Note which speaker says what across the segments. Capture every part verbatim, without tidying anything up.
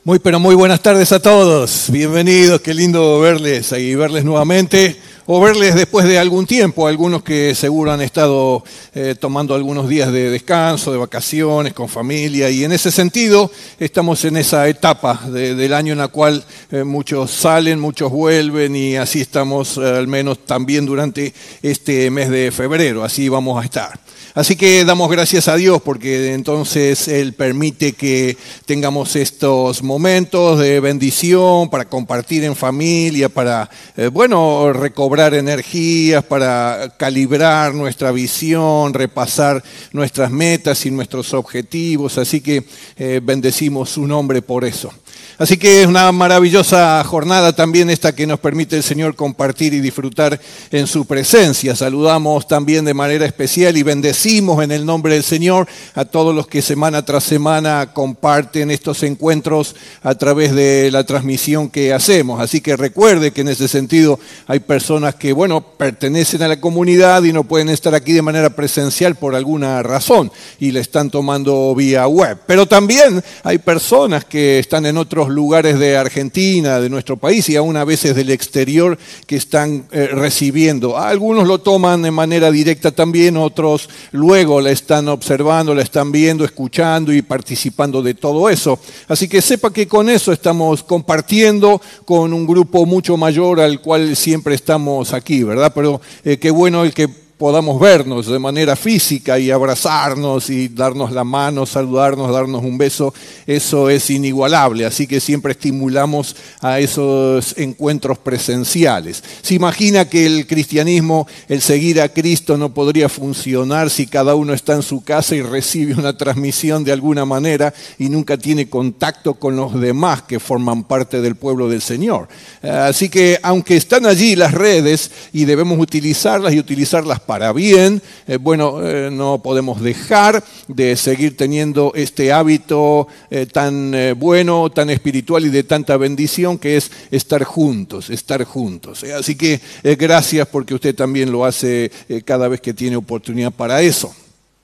Speaker 1: Muy, pero muy buenas tardes a todos. Bienvenidos, qué lindo verles y verles nuevamente, o verles después de algún tiempo, algunos que seguro han estado eh, tomando algunos días de descanso, de vacaciones, con familia, y en ese sentido estamos en esa etapa de, del año en la cual eh, muchos salen, muchos vuelven, y así estamos eh, al menos también durante este mes de febrero, así vamos a estar. Así que damos gracias a Dios porque entonces Él permite que tengamos estos momentos de bendición para compartir en familia, para, eh, bueno, recobrar energías, para calibrar nuestra visión, repasar nuestras metas y nuestros objetivos. Así que eh, bendecimos su nombre por eso. Así que es una maravillosa jornada también esta que nos permite el Señor compartir y disfrutar en su presencia. Saludamos también de manera especial y bendecimos en el nombre del Señor a todos los que semana tras semana comparten estos encuentros a través de la transmisión que hacemos. Así que recuerde que en ese sentido hay personas que, bueno, pertenecen a la comunidad y no pueden estar aquí de manera presencial por alguna razón y le están tomando vía web. Pero también hay personas que están en otros lugares de Argentina, de nuestro país y aún a veces del exterior que están eh, recibiendo. Algunos lo toman de manera directa también, otros luego la están observando, la están viendo, escuchando y participando de todo eso. Así que sepa que con eso estamos compartiendo con un grupo mucho mayor al cual siempre estamos aquí, ¿verdad? Pero eh, qué bueno el que podamos vernos de manera física y abrazarnos y darnos la mano, saludarnos, darnos un beso, eso es inigualable. Así que siempre estimulamos a esos encuentros presenciales. Se imagina que el cristianismo, el seguir a Cristo no podría funcionar si cada uno está en su casa y recibe una transmisión de alguna manera y nunca tiene contacto con los demás que forman parte del pueblo del Señor. Así que aunque están allí las redes y debemos utilizarlas y utilizarlas para bien, eh, bueno, eh, no podemos dejar de seguir teniendo este hábito eh, tan eh, bueno, tan espiritual y de tanta bendición que es estar juntos, estar juntos. Eh. Así que eh, gracias porque usted también lo hace eh, cada vez que tiene oportunidad para eso.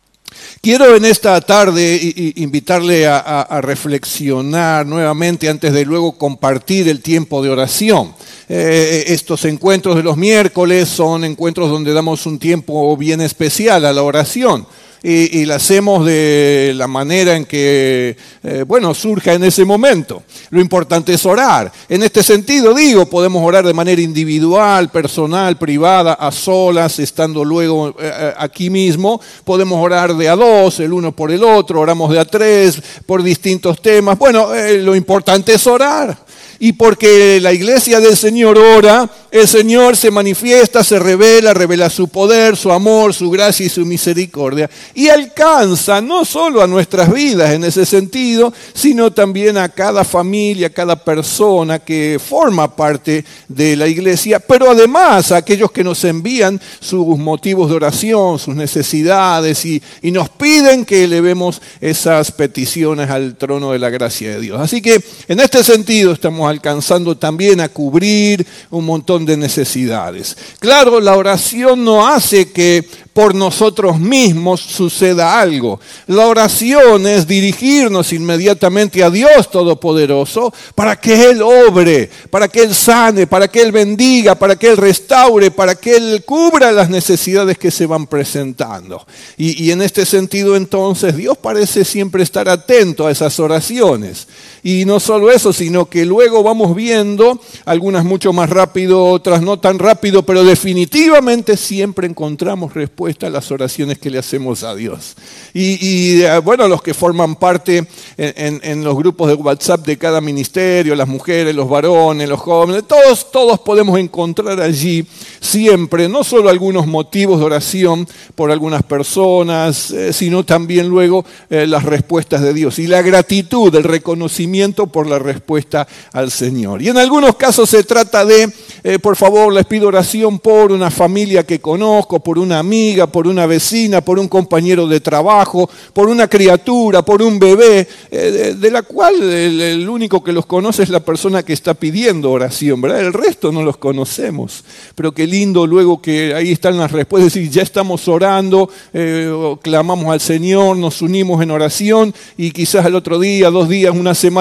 Speaker 1: Quiero en esta tarde invitarle a, a, a reflexionar nuevamente antes de luego compartir el tiempo de oración. Eh, estos encuentros de los miércoles son encuentros donde damos un tiempo bien especial a la oración. Y, y la hacemos de la manera en que, eh, bueno, surja en ese momento. Lo importante es orar. En este sentido, digo, podemos orar de manera individual, personal, privada, a solas, estando luego eh, aquí mismo. Podemos orar de a dos, el uno por el otro, oramos de a tres, por distintos temas. Bueno, eh, lo importante es orar. Y porque la iglesia del Señor ora, el Señor se manifiesta, se revela, revela su poder, su amor, su gracia y su misericordia. Y alcanza no solo a nuestras vidas en ese sentido, sino también a cada familia, a cada persona que forma parte de la iglesia, pero además a aquellos que nos envían sus motivos de oración, sus necesidades y, y nos piden que elevemos esas peticiones al trono de la gracia de Dios. Así que en este sentido estamos alcanzando también a cubrir un montón de necesidades. Claro, la oración no hace que por nosotros mismos suceda algo. La oración es dirigirnos inmediatamente a Dios Todopoderoso para que Él obre, para que Él sane, para que Él bendiga, para que Él restaure, para que Él cubra las necesidades que se van presentando. Y, y en este sentido entonces Dios parece siempre estar atento a esas oraciones. Y no solo eso, sino que luego vamos viendo, algunas mucho más rápido, otras no tan rápido, pero definitivamente siempre encontramos respuesta a las oraciones que le hacemos a Dios. Y, y bueno, los que forman parte en, en, en los grupos de WhatsApp de cada ministerio, las mujeres, los varones, los jóvenes, todos, todos podemos encontrar allí siempre, no solo algunos motivos de oración por algunas personas, eh, sino también luego eh, las respuestas de Dios y la gratitud, el reconocimiento por la respuesta al Señor. Y en algunos casos se trata de, eh, por favor, les pido oración por una familia que conozco, por una amiga, por una vecina, por un compañero de trabajo, por una criatura, por un bebé, eh, de, de la cual el, el único que los conoce es la persona que está pidiendo oración, ¿verdad? El resto no los conocemos. Pero qué lindo luego que ahí están las respuestas, es decir, ya estamos orando, eh, clamamos al Señor, nos unimos en oración y quizás el otro día, dos días, una semana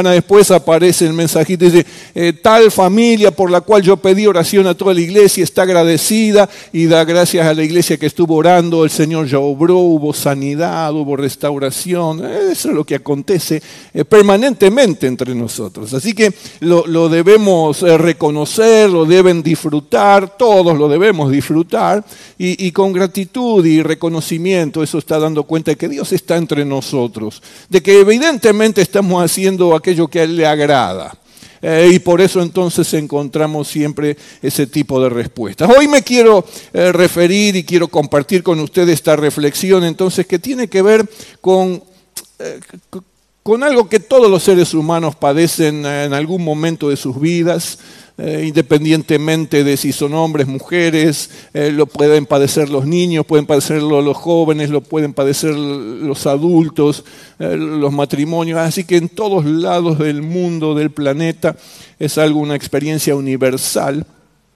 Speaker 1: semana después aparece el mensajito y dice, eh, tal familia por la cual yo pedí oración a toda la iglesia está agradecida y da gracias a la iglesia que estuvo orando, el Señor ya obró, hubo sanidad, hubo restauración. Eso es lo que acontece eh, permanentemente entre nosotros. Así que lo, lo debemos eh, reconocer, lo deben disfrutar, todos lo debemos disfrutar y, y con gratitud y reconocimiento eso está dando cuenta de que Dios está entre nosotros, de que evidentemente estamos haciendo aquello que a Él le agrada. Eh, y por eso entonces encontramos siempre ese tipo de respuestas. Hoy me quiero eh, referir y quiero compartir con ustedes esta reflexión entonces que tiene que ver con, eh, con algo que todos los seres humanos padecen en algún momento de sus vidas. Eh, independientemente de si son hombres, mujeres, eh, lo pueden padecer los niños, pueden padecerlo los jóvenes, lo pueden padecer los adultos, eh, los matrimonios. Así que en todos lados del mundo, del planeta, es algo, una experiencia universal.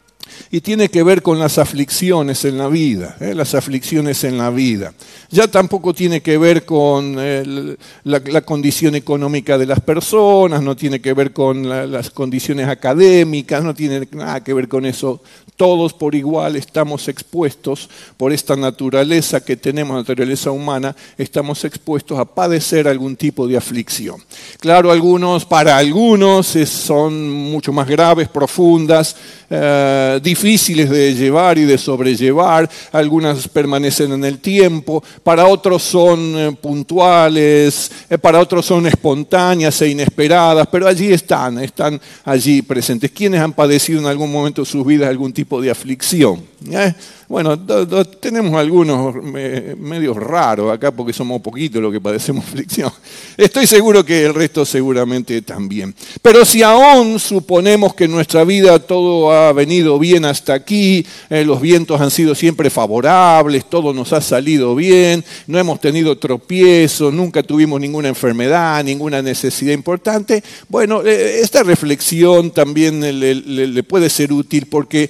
Speaker 1: Y tiene que ver con las aflicciones en la vida, ¿eh? las aflicciones en la vida. Ya tampoco tiene que ver con eh, la, la condición económica de las personas, no tiene que ver con la, las condiciones académicas, no tiene nada que ver con eso. Todos por igual estamos expuestos por esta naturaleza que tenemos, naturaleza humana, estamos expuestos a padecer algún tipo de aflicción. Claro, algunos, para algunos es, son mucho más graves, profundas, eh, difíciles de llevar y de sobrellevar, algunas permanecen en el tiempo, para otros son eh, puntuales, eh, para otros son espontáneas e inesperadas, pero allí están, están allí presentes. ¿Quiénes han padecido en algún momento de sus vidas algún tipo de aflicción? ¿Eh? Bueno, do, do, tenemos algunos me, medios raros acá porque somos poquitos los que padecemos aflicción. Estoy seguro que el resto seguramente también. Pero si aún suponemos que en nuestra vida todo ha venido bien hasta aquí, eh, los vientos han sido siempre favorables, todo nos ha salido bien, no hemos tenido tropiezos, nunca tuvimos ninguna enfermedad, ninguna necesidad importante, bueno, eh, esta reflexión también le, le, le puede ser útil porque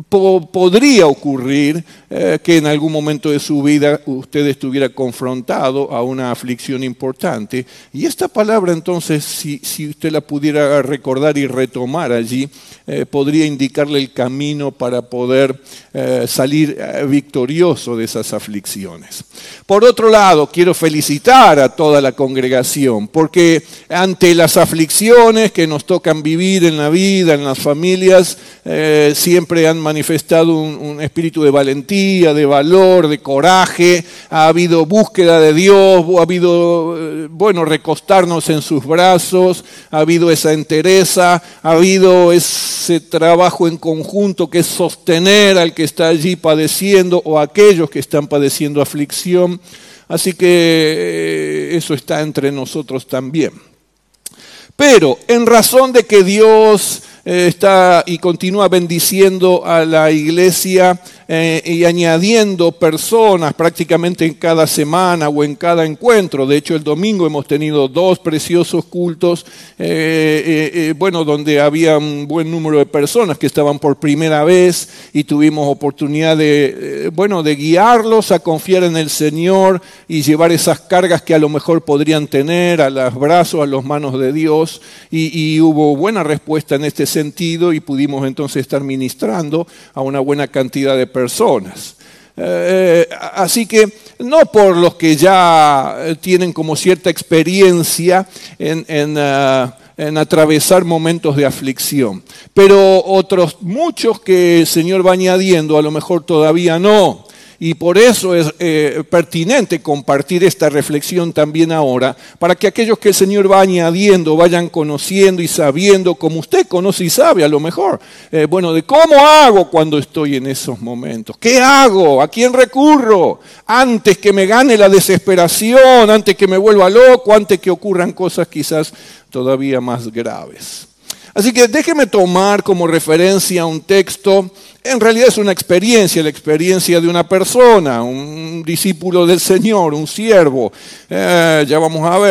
Speaker 1: podría ocurrir eh, que en algún momento de su vida usted estuviera confrontado a una aflicción importante. Y esta palabra entonces, si, si usted la pudiera recordar y retomar allí, eh, podría indicarle el camino para poder eh, salir eh, victorioso de esas aflicciones. Por otro lado, quiero felicitar a toda la congregación, porque ante las aflicciones que nos tocan vivir en la vida, en las familias, eh, siempre han manifestado un, un espíritu de valentía, de valor, de coraje. Ha habido búsqueda de Dios, ha habido, bueno, recostarnos en sus brazos, ha habido esa entereza, ha habido ese trabajo en conjunto que es sostener al que está allí padeciendo o a aquellos que están padeciendo aflicción. Así que eso está entre nosotros también. Pero en razón de que Dios está y continúa bendiciendo a la iglesia eh, y añadiendo personas prácticamente en cada semana o en cada encuentro. De hecho, el domingo hemos tenido dos preciosos cultos, eh, eh, eh, bueno, donde había un buen número de personas que estaban por primera vez y tuvimos oportunidad de, eh, bueno, de guiarlos a confiar en el Señor y llevar esas cargas que a lo mejor podrían tener a los brazos, a las manos de Dios. Y, y hubo buena respuesta en este sentido y pudimos entonces estar ministrando a una buena cantidad de personas. Eh, así que no por los que ya tienen como cierta experiencia en, en, uh, en atravesar momentos de aflicción, pero otros muchos que el Señor va añadiendo, a lo mejor todavía no. Y por eso es eh, pertinente compartir esta reflexión también ahora, para que aquellos que el Señor va añadiendo vayan conociendo y sabiendo, como usted conoce y sabe a lo mejor, eh, bueno, de cómo hago cuando estoy en esos momentos. ¿Qué hago? ¿A quién recurro? Antes que me gane la desesperación, antes que me vuelva loco, antes que ocurran cosas quizás todavía más graves. Así que déjeme tomar como referencia un texto. En realidad es una experiencia, la experiencia de una persona, un discípulo del Señor, un siervo. Eh, ya vamos a ver.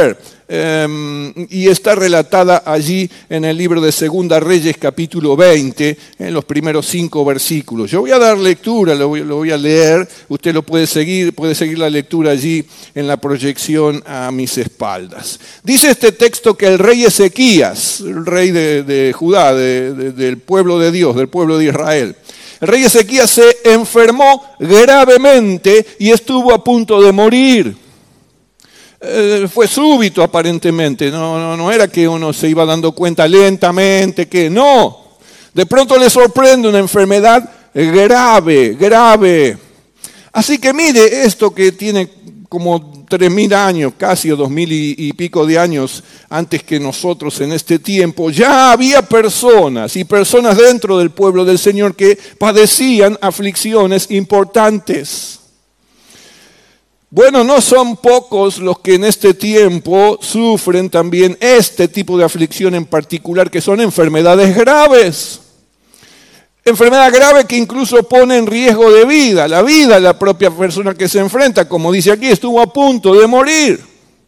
Speaker 1: eh, y está relatada allí en el libro de Segunda Reyes, capítulo veinte, en los primeros cinco versículos. Yo voy a dar lectura, lo voy, lo voy a leer, usted lo puede seguir, puede seguir la lectura allí en la proyección a mis espaldas. Dice este texto que el rey Ezequías, el rey de, de Judá, de, de, del pueblo de Dios, del pueblo de Israel, el rey Ezequías se enfermó gravemente y estuvo a punto de morir. Eh, fue súbito aparentemente, no, no, no era que uno se iba dando cuenta lentamente, que no. De pronto le sorprende una enfermedad grave, grave. Así que mire esto que tiene como tres mil años, casi o dos mil y, y pico de años antes que nosotros en este tiempo, ya había personas y personas dentro del pueblo del Señor que padecían aflicciones importantes. Bueno, no son pocos los que en este tiempo sufren también este tipo de aflicción en particular, que son enfermedades graves. Enfermedad grave que incluso pone en riesgo de vida, la vida de la propia persona que se enfrenta, como dice aquí, estuvo a punto de morir.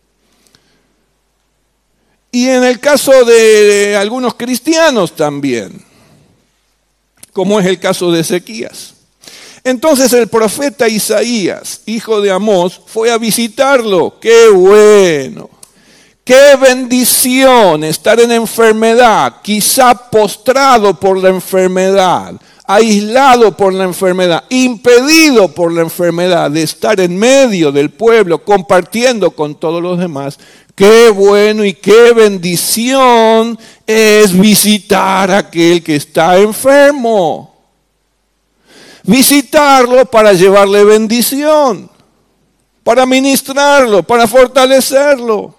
Speaker 1: Y en el caso de algunos cristianos también, como es el caso de Ezequías. Entonces el profeta Isaías, hijo de Amós, fue a visitarlo. ¡Qué bueno! ¡Qué bendición estar en enfermedad! Quizá postrado por la enfermedad, aislado por la enfermedad, impedido por la enfermedad de estar en medio del pueblo, compartiendo con todos los demás. ¡Qué bueno y qué bendición es visitar a aquel que está enfermo! Visitarlo para llevarle bendición, para ministrarlo, para fortalecerlo.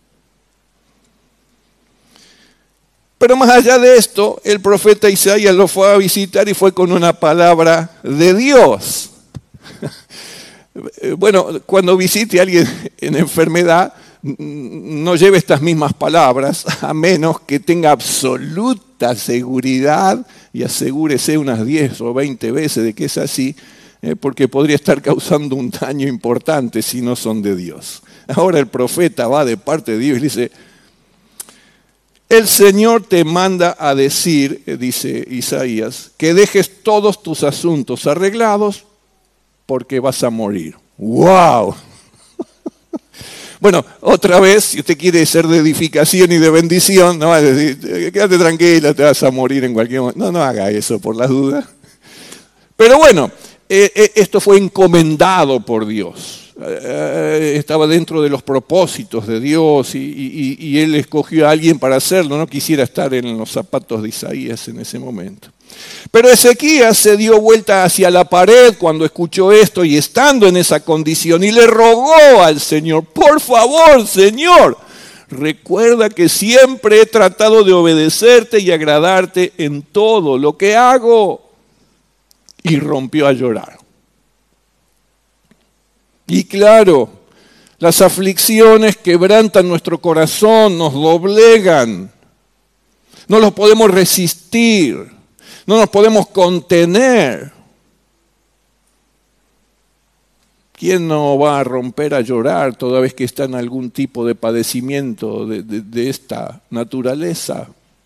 Speaker 1: Pero más allá de esto, el profeta Isaías lo fue a visitar y fue con una palabra de Dios. Bueno, cuando visite a alguien en enfermedad, no lleve estas mismas palabras, a menos que tenga absoluta seguridad y asegúrese unas diez o veinte veces de que es así, eh, porque podría estar causando un daño importante si no son de Dios. Ahora el profeta va de parte de Dios y le dice: el Señor te manda a decir, dice Isaías, que dejes todos tus asuntos arreglados porque vas a morir. ¡Wow! Bueno, otra vez, si usted quiere ser de edificación y de bendición, no va a decir, quédate tranquila, te vas a morir en cualquier momento. No, no haga eso por las dudas. Pero bueno, eh, eh, esto fue encomendado por Dios. Eh, estaba dentro de los propósitos de Dios y, y, y Él escogió a alguien para hacerlo. No quisiera estar en los zapatos de Isaías en ese momento. Pero Ezequías se dio vuelta hacia la pared cuando escuchó esto y estando en esa condición y le rogó al Señor: por favor, Señor, recuerda que siempre he tratado de obedecerte y agradarte en todo lo que hago. Y rompió a llorar. Y claro, las aflicciones quebrantan nuestro corazón, nos doblegan, no los podemos resistir. No nos podemos contener. ¿Quién no va a romper a llorar toda vez que está en algún tipo de padecimiento de, de, de esta naturaleza?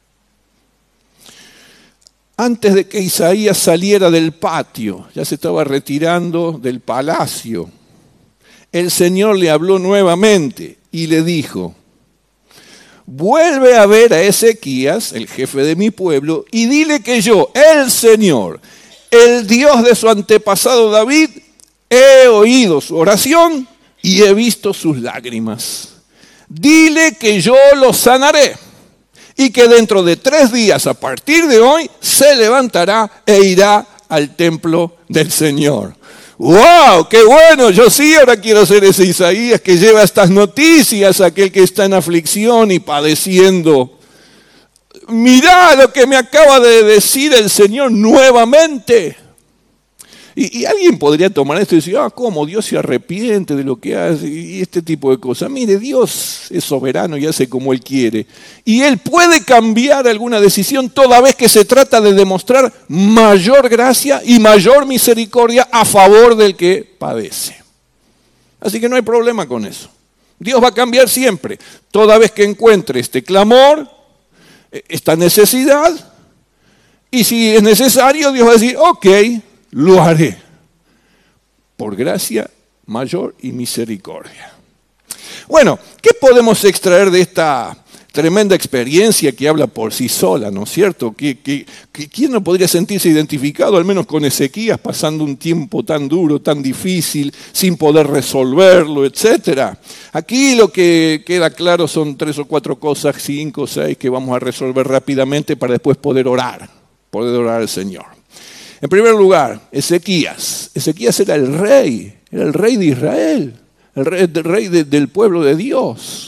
Speaker 1: Antes de que Isaías saliera del patio, ya se estaba retirando del palacio, el Señor le habló nuevamente y le dijo: vuelve a ver a Ezequías, el jefe de mi pueblo, y dile que yo, el Señor, el Dios de su antepasado David, he oído su oración y he visto sus lágrimas. Dile que yo lo sanaré y que dentro de tres días, a partir de hoy, se levantará e irá al templo del Señor. ¡Wow! ¡Qué bueno! Yo sí ahora quiero ser ese Isaías que lleva estas noticias a aquel que está en aflicción y padeciendo. Mirá lo que me acaba de decir el Señor nuevamente. Y, y alguien podría tomar esto y decir: ah, ¿cómo? Dios se arrepiente de lo que hace y este tipo de cosas. Mire, Dios es soberano y hace como Él quiere. Y Él puede cambiar alguna decisión toda vez que se trata de demostrar mayor gracia y mayor misericordia a favor del que padece. Así que no hay problema con eso. Dios va a cambiar siempre. Toda vez que encuentre este clamor, esta necesidad, y si es necesario, Dios va a decir, ok, lo haré. Por gracia mayor y misericordia. Bueno, ¿qué podemos extraer de esta tremenda experiencia que habla por sí sola, ¿no es cierto? ¿Qui- qui- qui- ¿Quién no podría sentirse identificado, al menos con Ezequías, pasando un tiempo tan duro, tan difícil, sin poder resolverlo, etcétera? Aquí lo que queda claro son tres o cuatro cosas, cinco o seis, que vamos a resolver rápidamente para después poder orar, poder orar al Señor. En primer lugar, Ezequías. Ezequías era el rey, era el rey de Israel, el rey, el rey de, del pueblo de Dios.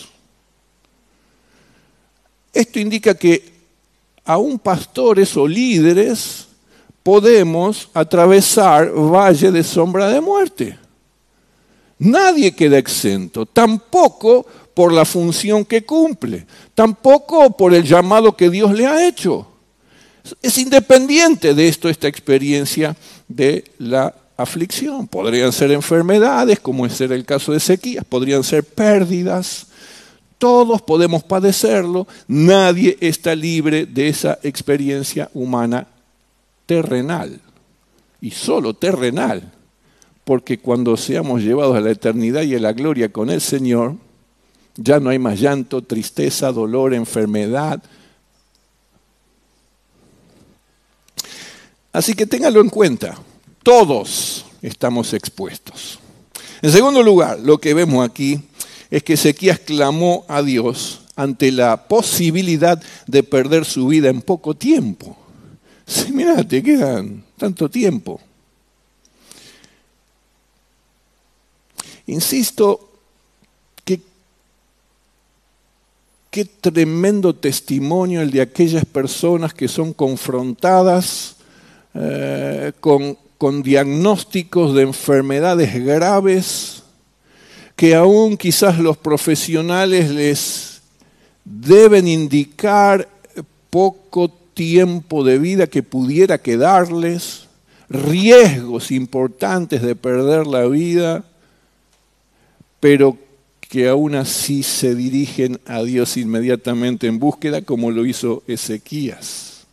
Speaker 1: Esto indica que aún pastores o líderes podemos atravesar valle de sombra de muerte. Nadie queda exento, tampoco por la función que cumple, tampoco por el llamado que Dios le ha hecho. Es independiente de esto, esta experiencia de la aflicción. Podrían ser enfermedades, como es el caso de Ezequías, podrían ser pérdidas. Todos podemos padecerlo, nadie está libre de esa experiencia humana terrenal, y solo terrenal, porque cuando seamos llevados a la eternidad y a la gloria con el Señor, ya no hay más llanto, tristeza, dolor, enfermedad. Así que ténganlo en cuenta, todos estamos expuestos. En segundo lugar, lo que vemos aquí es que Ezequías clamó a Dios ante la posibilidad de perder su vida en poco tiempo. Sí, mirá, te quedan tanto tiempo. Insisto, que qué tremendo testimonio el de aquellas personas que son confrontadas eh, con, con diagnósticos de enfermedades graves, que aún quizás los profesionales les deben indicar poco tiempo de vida que pudiera quedarles, riesgos importantes de perder la vida, pero que aún así se dirigen a Dios inmediatamente en búsqueda, como lo hizo Ezequías.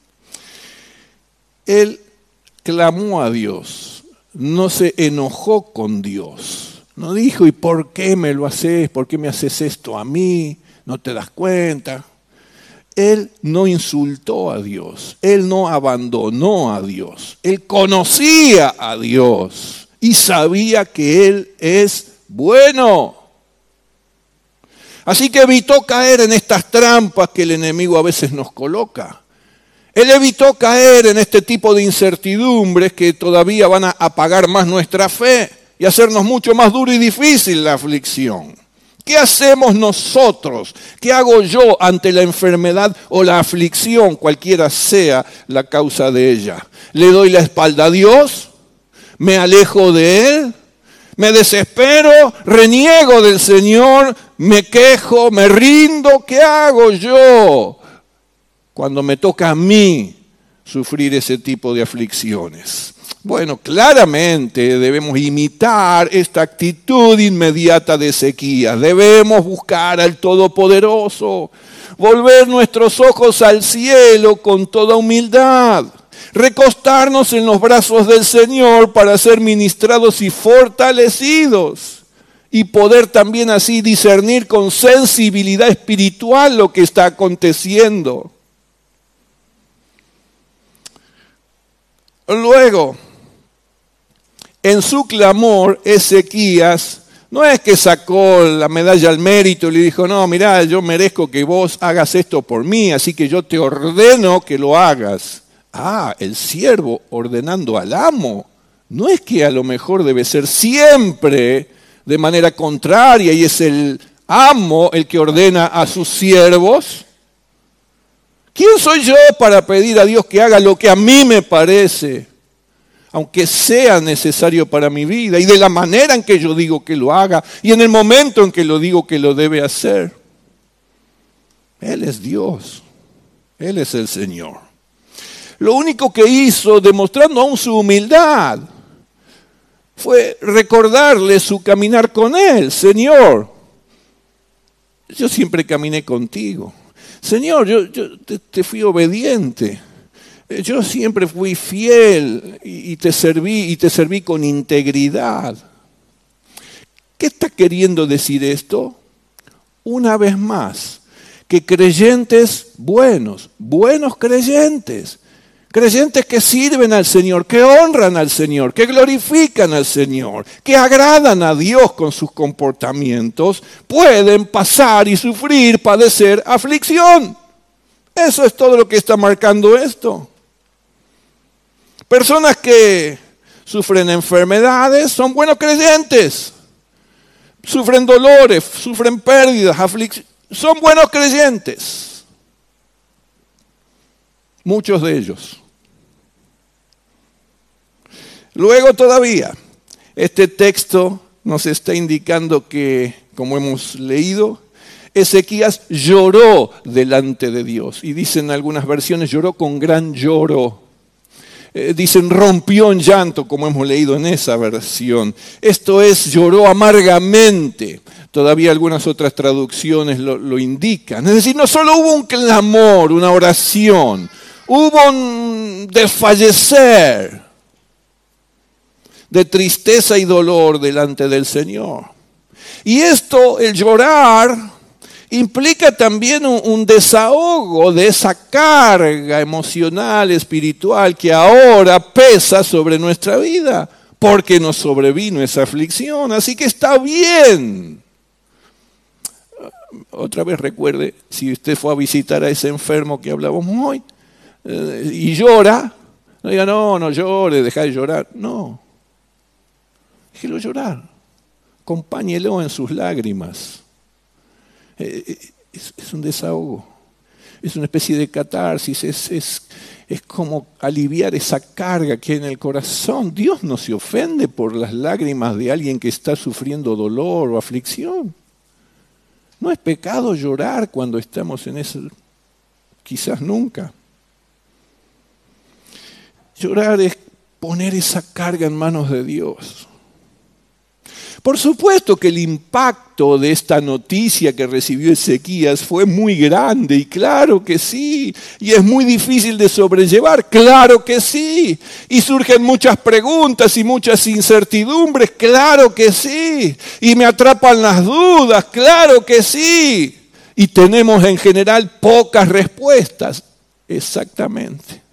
Speaker 1: Él clamó a Dios, no se enojó con Dios. No dijo, ¿y por qué me lo haces? ¿Por qué me haces esto a mí? ¿No te das cuenta? Él no insultó a Dios. Él no abandonó a Dios. Él conocía a Dios y sabía que Él es bueno. Así que evitó caer en estas trampas que el enemigo a veces nos coloca. Él evitó caer en este tipo de incertidumbres que todavía van a apagar más nuestra fe y hacernos mucho más duro y difícil la aflicción. ¿Qué hacemos nosotros? ¿Qué hago yo ante la enfermedad o la aflicción, cualquiera sea la causa de ella? ¿Le doy la espalda a Dios? ¿Me alejo de Él? ¿Me desespero? ¿Reniego del Señor? ¿Me quejo? ¿Me rindo? ¿Qué hago yo cuando me toca a mí sufrir ese tipo de aflicciones? Bueno, claramente debemos imitar esta actitud inmediata de Ezequías. Debemos buscar al Todopoderoso, volver nuestros ojos al cielo con toda humildad, recostarnos en los brazos del Señor para ser ministrados y fortalecidos y poder también así discernir con sensibilidad espiritual lo que está aconteciendo. Luego, en su clamor, Ezequías no es que sacó la medalla al mérito y le dijo, no, mirá, yo merezco que vos hagas esto por mí, así que yo te ordeno que lo hagas. Ah, el siervo ordenando al amo. No es que a lo mejor debe ser siempre de manera contraria y es el amo el que ordena a sus siervos. ¿Quién soy yo para pedir a Dios que haga lo que a mí me parece, aunque sea necesario para mi vida, y de la manera en que yo digo que lo haga, y en el momento en que lo digo que lo debe hacer? Él es Dios, Él es el Señor. Lo único que hizo, demostrando aún su humildad, fue recordarle su caminar con Él. Señor, yo siempre caminé contigo. Señor, yo, yo te, te fui obediente. Yo siempre fui fiel y, y te serví y te serví con integridad. ¿Qué está queriendo decir esto? Una vez más, que creyentes buenos, buenos creyentes, creyentes que sirven al Señor, que honran al Señor, que glorifican al Señor, que agradan a Dios con sus comportamientos, pueden pasar y sufrir, padecer aflicción. Eso es todo lo que está marcando esto. Personas que sufren enfermedades son buenos creyentes. Sufren dolores, sufren pérdidas, aflicciones. Son buenos creyentes. Muchos de ellos. Luego todavía, este texto nos está indicando que, como hemos leído, Ezequías lloró delante de Dios. Y dicen algunas versiones, lloró con gran lloro. Eh, dicen rompió en llanto, como hemos leído en esa versión. Esto es, lloró amargamente. Todavía algunas otras traducciones lo, lo indican. Es decir, no solo hubo un clamor, una oración, hubo un desfallecer de tristeza y dolor delante del Señor. Y esto, el llorar, implica también un, un desahogo de esa carga emocional, espiritual, que ahora pesa sobre nuestra vida, porque nos sobrevino esa aflicción. Así que está bien. Otra vez recuerde, si usted fue a visitar a ese enfermo que hablábamos hoy, eh, y llora, no diga, no, no llore, deja de llorar. No, déjelo llorar. Acompáñelo en sus lágrimas. Es, es un desahogo, es una especie de catarsis, es, es, es como aliviar esa carga que hay en el corazón. Dios no se ofende por las lágrimas de alguien que está sufriendo dolor o aflicción. No es pecado llorar cuando estamos en eso, quizás nunca. Llorar es poner esa carga en manos de Dios. Por supuesto que el impacto de esta noticia que recibió Ezequías fue muy grande, y claro que sí, y es muy difícil de sobrellevar, claro que sí, y surgen muchas preguntas y muchas incertidumbres, claro que sí, y me atrapan las dudas, claro que sí, y tenemos en general pocas respuestas, exactamente.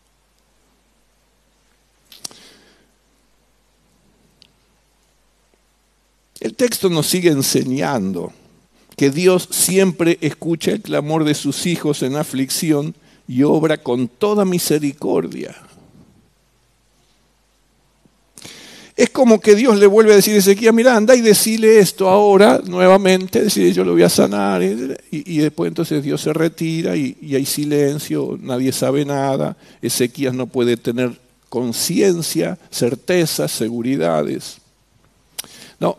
Speaker 1: El texto nos sigue enseñando que Dios siempre escucha el clamor de sus hijos en aflicción y obra con toda misericordia. Es como que Dios le vuelve a decir a Ezequías, mira, anda y decile esto ahora nuevamente, decirle yo lo voy a sanar. Y, y después entonces Dios se retira y, y hay silencio, nadie sabe nada. Ezequías no puede tener conciencia, certezas, seguridades. No.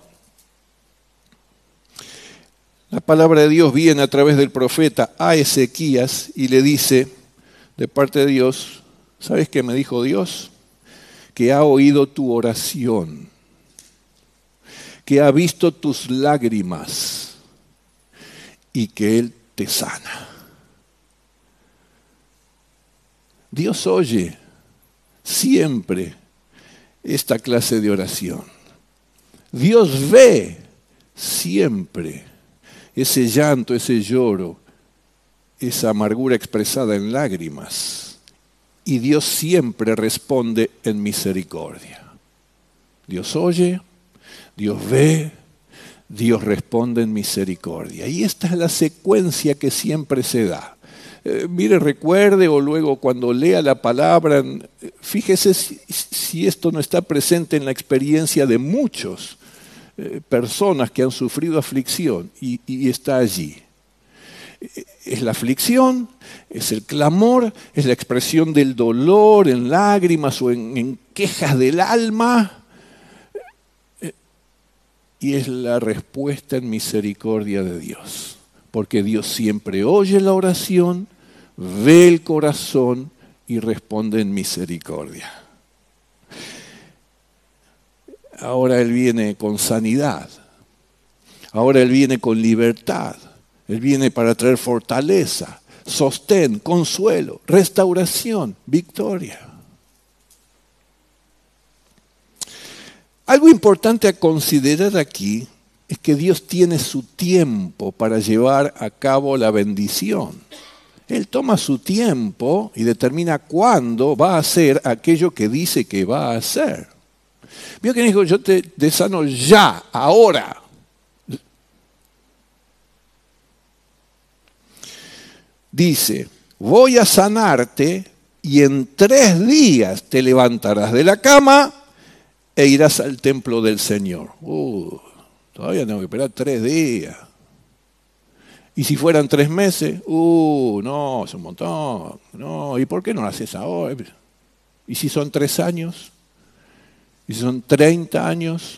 Speaker 1: La palabra de Dios viene a través del profeta a Ezequías y le dice, de parte de Dios, ¿sabes qué me dijo Dios? Que ha oído tu oración, que ha visto tus lágrimas y que Él te sana. Dios oye siempre esta clase de oración. Dios ve siempre ese llanto, ese lloro, esa amargura expresada en lágrimas. Y Dios siempre responde en misericordia. Dios oye, Dios ve, Dios responde en misericordia. Y esta es la secuencia que siempre se da. Eh, mire, recuerde o luego cuando lea la palabra, fíjese si, si esto no está presente en la experiencia de muchos eh, personas que han sufrido aflicción y, y está allí. Es la aflicción, es el clamor, es la expresión del dolor en lágrimas o en, en quejas del alma. Y es la respuesta en misericordia de Dios. Porque Dios siempre oye la oración, ve el corazón y responde en misericordia. Ahora Él viene con sanidad. Ahora Él viene con libertad. Él viene para traer fortaleza, sostén, consuelo, restauración, victoria. Algo importante a considerar aquí es que Dios tiene su tiempo para llevar a cabo la bendición. Él toma su tiempo y determina cuándo va a hacer aquello que dice que va a hacer. Vio que dijo, yo te, te sano ya, ahora. Dice, voy a sanarte y en tres días te levantarás de la cama e irás al templo del Señor. Uh, todavía tengo que esperar tres días. Y si fueran tres meses, uh, no, es un montón. No, ¿y por qué no lo haces ahora? ¿Y si son tres años? ¿Y si son treinta años?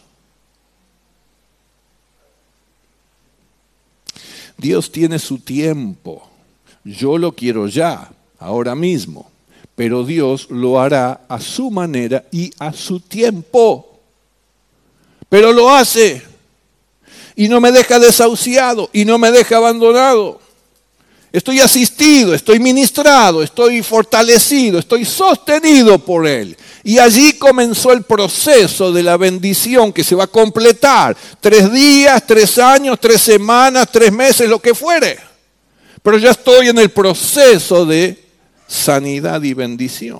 Speaker 1: Dios tiene su tiempo. Yo lo quiero ya, ahora mismo. Pero Dios lo hará a su manera y a su tiempo. Pero lo hace. Y no me deja desahuciado, y no me deja abandonado. Estoy asistido, estoy ministrado, estoy fortalecido, estoy sostenido por Él. Y allí comenzó el proceso de la bendición que se va a completar. Tres días, tres años, tres semanas, tres meses, lo que fuere. Pero ya estoy en el proceso de sanidad y bendición.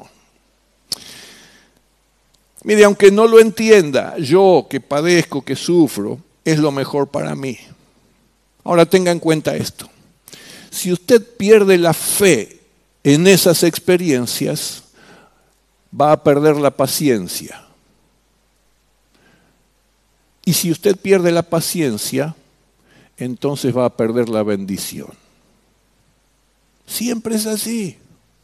Speaker 1: Mire, aunque no lo entienda, yo que padezco, que sufro, es lo mejor para mí. Ahora tenga en cuenta esto. Si usted pierde la fe en esas experiencias, va a perder la paciencia. Y si usted pierde la paciencia, entonces va a perder la bendición. Siempre es así.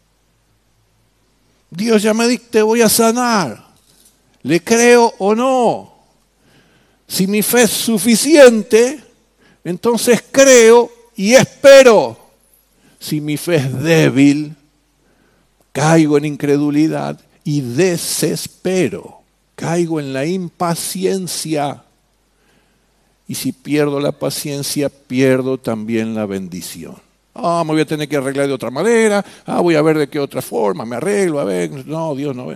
Speaker 1: Dios ya me dijo, te voy a sanar. ¿Le creo o no? Si mi fe es suficiente, entonces creo y espero. Si mi fe es débil, caigo en incredulidad y desespero. Caigo en la impaciencia. Y si pierdo la paciencia, pierdo también la bendición. Ah, me voy a tener que arreglar de otra manera. Ah, voy a ver de qué otra forma me arreglo. A ver, no, Dios no ve.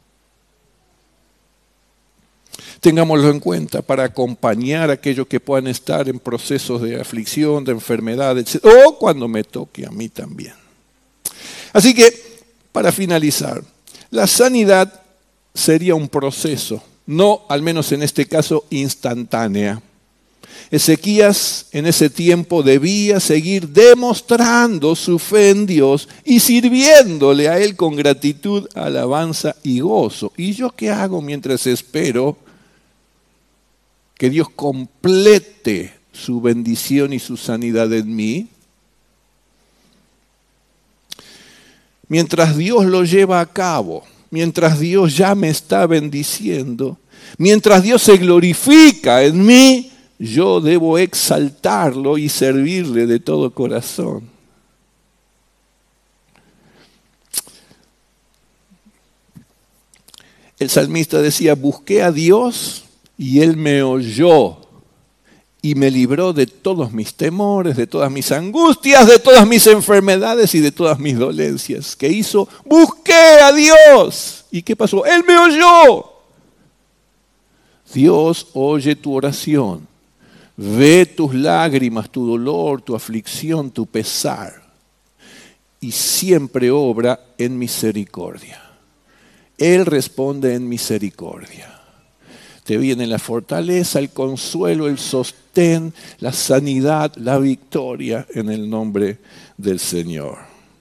Speaker 1: Tengámoslo en cuenta para acompañar a aquellos que puedan estar en procesos de aflicción, de enfermedad, etcétera, o cuando me toque a mí también. Así que, para finalizar, la sanidad sería un proceso, no, al menos en este caso, instantánea. Ezequías en ese tiempo debía seguir demostrando su fe en Dios y sirviéndole a Él con gratitud, alabanza y gozo. ¿Y yo qué hago mientras espero que Dios complete su bendición y su sanidad en mí? Mientras Dios lo lleva a cabo, mientras Dios ya me está bendiciendo, mientras Dios se glorifica en mí, yo debo exaltarlo y servirle de todo corazón. El salmista decía, busqué a Dios y Él me oyó y me libró de todos mis temores, de todas mis angustias, de todas mis enfermedades y de todas mis dolencias. ¿Qué hizo? Busqué a Dios. ¿Y qué pasó? Él me oyó. Dios oye tu oración. Ve tus lágrimas, tu dolor, tu aflicción, tu pesar. Y siempre obra en misericordia. Él responde en misericordia. Te viene la fortaleza, el consuelo, el sostén, la sanidad, la victoria en el nombre del Señor.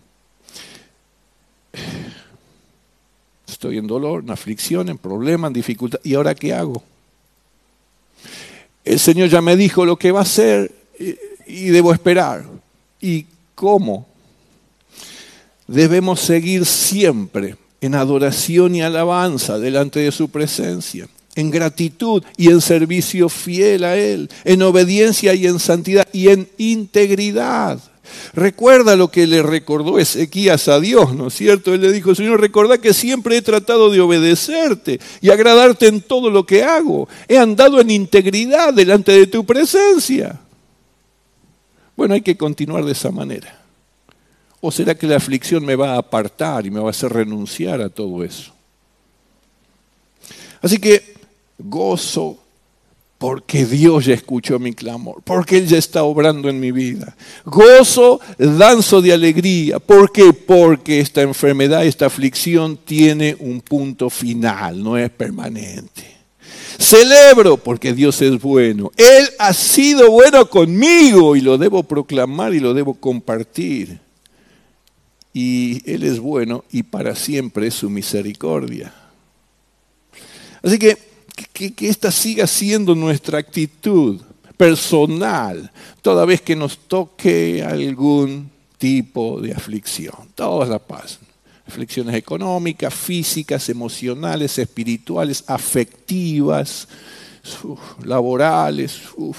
Speaker 1: Estoy en dolor, en aflicción, en problema, en dificultad. ¿Y ahora qué hago? El Señor ya me dijo lo que va a hacer y debo esperar. ¿Y cómo? Debemos seguir siempre en adoración y alabanza delante de su presencia, en gratitud y en servicio fiel a Él, en obediencia y en santidad y en integridad. Recuerda lo que le recordó Ezequías a Dios, ¿no es cierto? Él le dijo, Señor, recordá que siempre he tratado de obedecerte y agradarte en todo lo que hago. He andado en integridad delante de tu presencia. Bueno, hay que continuar de esa manera. ¿O será que la aflicción me va a apartar y me va a hacer renunciar a todo eso? Así que gozo porque Dios ya escuchó mi clamor, porque Él ya está obrando en mi vida. Gozo, danzo de alegría. ¿Por qué? Porque esta enfermedad, esta aflicción tiene un punto final, no es permanente. Celebro porque Dios es bueno. Él ha sido bueno conmigo y lo debo proclamar y lo debo compartir. Y Él es bueno y para siempre es su misericordia. Así que, que, que esta siga siendo nuestra actitud personal toda vez que nos toque algún tipo de aflicción. Todas la pasan. Aflicciones económicas, físicas, emocionales, espirituales, afectivas, uf, laborales. Uf.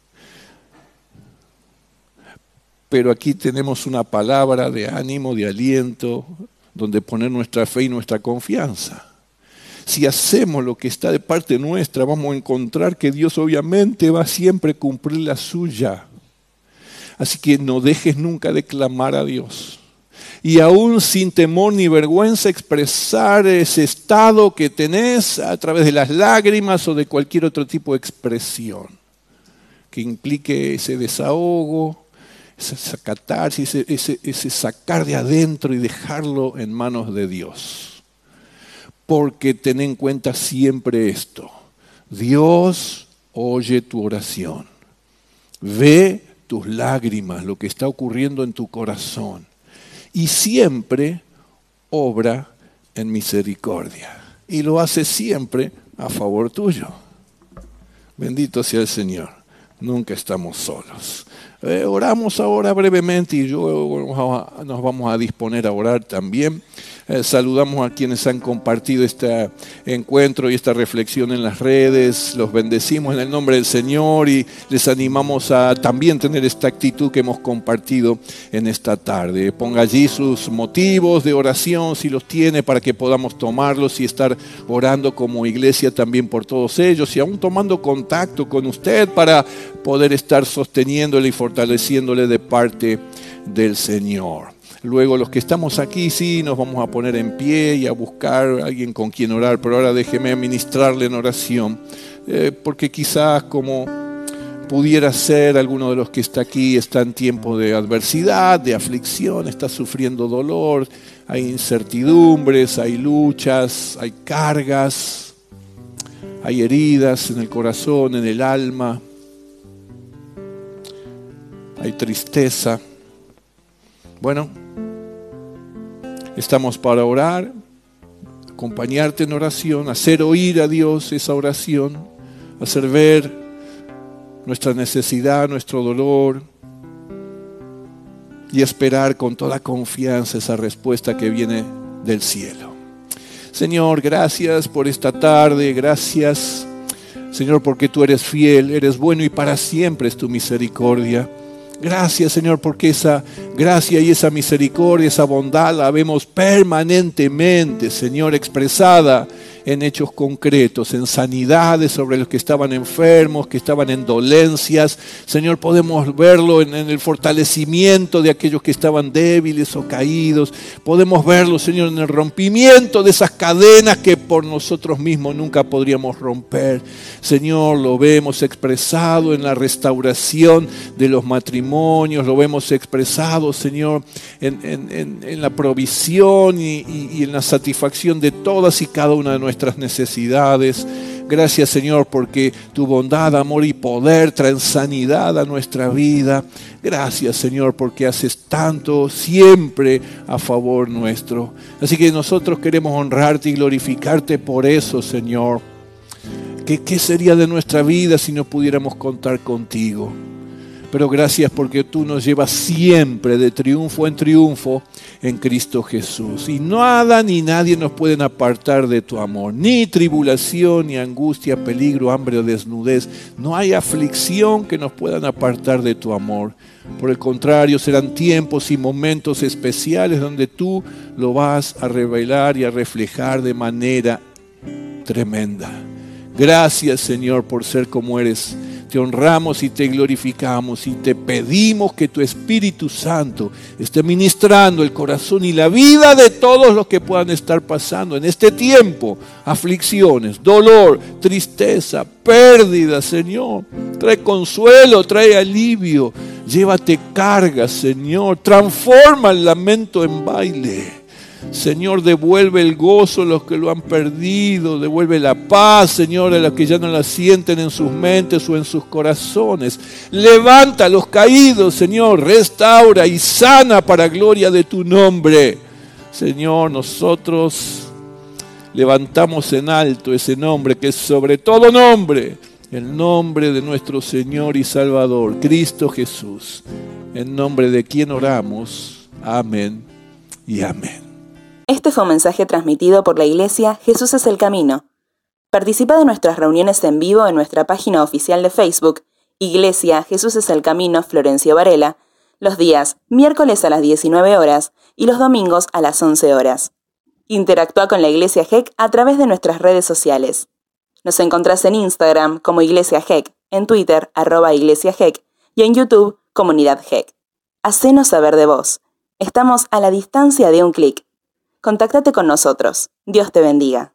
Speaker 1: Pero aquí tenemos una palabra de ánimo, de aliento, donde poner nuestra fe y nuestra confianza. Si hacemos lo que está de parte nuestra, vamos a encontrar que Dios obviamente va a siempre cumplir la suya. Así que no dejes nunca de clamar a Dios. Y aún sin temor ni vergüenza expresar ese estado que tenés a través de las lágrimas o de cualquier otro tipo de expresión que implique ese desahogo, esa catarsis, ese, ese, ese sacar de adentro y dejarlo en manos de Dios. Porque ten en cuenta siempre esto: Dios oye tu oración, ve tus lágrimas, lo que está ocurriendo en tu corazón. Y siempre obra en misericordia. Y lo hace siempre a favor tuyo. Bendito sea el Señor. Nunca estamos solos. Eh, oramos ahora brevemente y yo nos vamos a disponer a orar también. Eh, saludamos a quienes han compartido este encuentro y esta reflexión en las redes. Los bendecimos en el nombre del Señor y les animamos a también tener esta actitud que hemos compartido en esta tarde. Ponga allí sus motivos de oración, si los tiene, para que podamos tomarlos y estar orando como iglesia también por todos ellos y aún tomando contacto con usted para poder estar sosteniéndole y fortaleciéndole de parte del Señor. Luego los que estamos aquí sí nos vamos a poner en pie y a buscar a alguien con quien orar, pero ahora déjeme ministrarle en oración, eh, porque quizás como pudiera ser alguno de los que está aquí está en tiempo de adversidad, de aflicción, está sufriendo dolor, hay incertidumbres, hay luchas, hay cargas, hay heridas en el corazón, en el alma, hay tristeza. Bueno, estamos para orar, acompañarte en oración, hacer oír a Dios esa oración, hacer ver nuestra necesidad, nuestro dolor y esperar con toda confianza esa respuesta que viene del cielo. Señor, gracias por esta tarde, gracias, Señor, porque tú eres fiel, eres bueno y para siempre es tu misericordia. Gracias, Señor, porque esa gracia y esa misericordia, esa bondad la vemos permanentemente, Señor, expresada en hechos concretos, en sanidades sobre los que estaban enfermos, que estaban en dolencias. Señor, podemos verlo en, en el fortalecimiento de aquellos que estaban débiles o caídos. Podemos verlo, Señor, en el rompimiento de esas cadenas que por nosotros mismos nunca podríamos romper. Señor, lo vemos expresado en la restauración de los matrimonios, lo vemos expresado, Señor, en, en, en, en la provisión y, y, y en la satisfacción de todas y cada una de nuestras nuestras necesidades. Gracias, Señor, porque tu bondad, amor y poder traen sanidad a nuestra vida. Gracias, Señor, porque haces tanto siempre a favor nuestro. Así que nosotros queremos honrarte y glorificarte por eso, Señor. ¿Qué, qué sería de nuestra vida si no pudiéramos contar contigo? Pero gracias porque tú nos llevas siempre de triunfo en triunfo en Cristo Jesús. Y nada ni nadie nos pueden apartar de tu amor. Ni tribulación, ni angustia, peligro, hambre o desnudez. No hay aflicción que nos puedan apartar de tu amor. Por el contrario, serán tiempos y momentos especiales donde tú lo vas a revelar y a reflejar de manera tremenda. Gracias, Señor, por ser como eres. Te honramos y te glorificamos y te pedimos que tu Espíritu Santo esté ministrando el corazón y la vida de todos los que puedan estar pasando en este tiempo. Aflicciones, dolor, tristeza, pérdida, Señor. Trae consuelo, trae alivio. Llévate carga, Señor. Transforma el lamento en baile. Señor, devuelve el gozo a los que lo han perdido, devuelve la paz, Señor, a los que ya no la sienten en sus mentes o en sus corazones. Levanta a los caídos, Señor, restaura y sana para gloria de tu nombre. Señor, nosotros levantamos en alto ese nombre que es sobre todo nombre, el nombre de nuestro Señor y Salvador, Cristo Jesús, en nombre de quien oramos. Amén y amén.
Speaker 2: Este fue un mensaje transmitido por la Iglesia Jesús es el Camino. Participa de nuestras reuniones en vivo en nuestra página oficial de Facebook, Iglesia Jesús es el Camino Florencio Varela, los días miércoles a las diecinueve horas y los domingos a las once horas. Interactúa con la Iglesia G E C a través de nuestras redes sociales. Nos encontrás en Instagram como Iglesia G E C, en Twitter arroba Iglesia G E C y en YouTube Comunidad G E C. Hacenos saber de vos. Estamos a la distancia de un clic. Contáctate con nosotros. Dios te bendiga.